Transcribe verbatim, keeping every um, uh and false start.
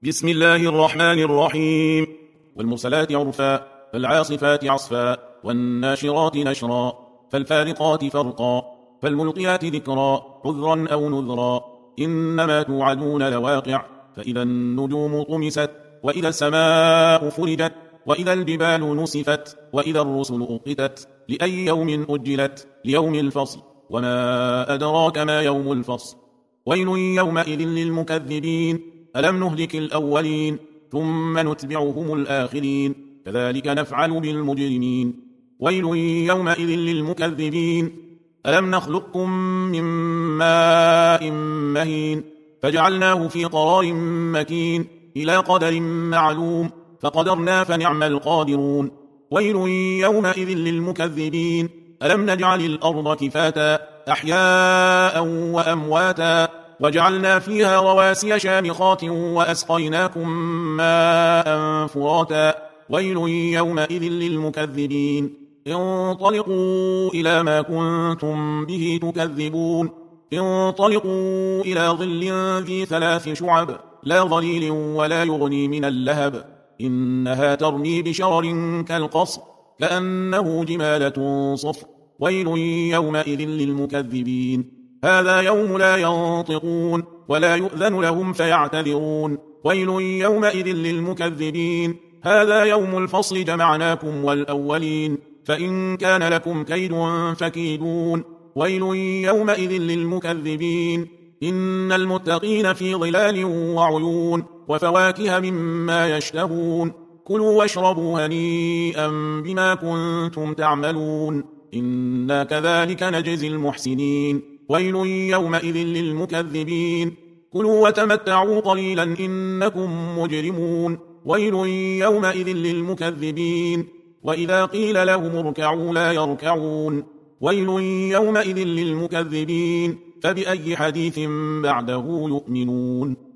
بسم الله الرحمن الرحيم. والمرسلات عرفا، فالعاصفات عصفا، والناشرات نشرا، فالفارقات فرقا، فالملقيات ذكرا، عذرا أو نذرا. إنما توعدون لواقع، فإذا النجوم طمست، وإذا السماء فرجت، وإذا الجبال نسفت، وإذا الرسل أقتت، لأي يوم أجلت؟ ليوم الفصل. وما أدراك ما يوم الفصل. ويل يومئذ للمكذبين. ألم نهلك الأولين ثم نتبعهم الآخرين كذلك نفعل بالمجرمين. ويل يومئذ للمكذبين. ألم نخلقكم من ماء مهين فجعلناه في قرار مكين إلى قدر معلوم فقدرنا فنعم القادرون. ويل يومئذ للمكذبين. ألم نجعل الأرض كفاتا أحياء وأمواتا وجعلنا فيها رواسي شامخات وأسقيناكم ماء فراتا. ويل يومئذ للمكذبين. انطلقوا إلى ما كنتم به تكذبون. انطلقوا إلى ظل ذي ثلاث شعب لا ظليل ولا يغني من اللهب إنها ترمي بشرر كالقصر كأنه جمالة صفر. ويل يومئذ للمكذبين. هذا يوم لا ينطقون ولا يؤذن لهم فيعتذرون. ويل يومئذ للمكذبين. هذا يوم الفصل جمعناكم والأولين فإن كان لكم كيد فكيدون. ويل يومئذ للمكذبين. إن المتقين في ظلال وعيون وفواكه مما يشتهون. كلوا واشربوا هنيئا بما كنتم تعملون إنا كذلك نجزي المحسنين. ويل يومئذ للمكذبين. كلوا وتمتعوا قليلا إنكم مجرمون. ويل يومئذ للمكذبين. وإذا قيل لهم اركعوا لا يركعون. ويل يومئذ للمكذبين. فبأي حديث بعده يؤمنون.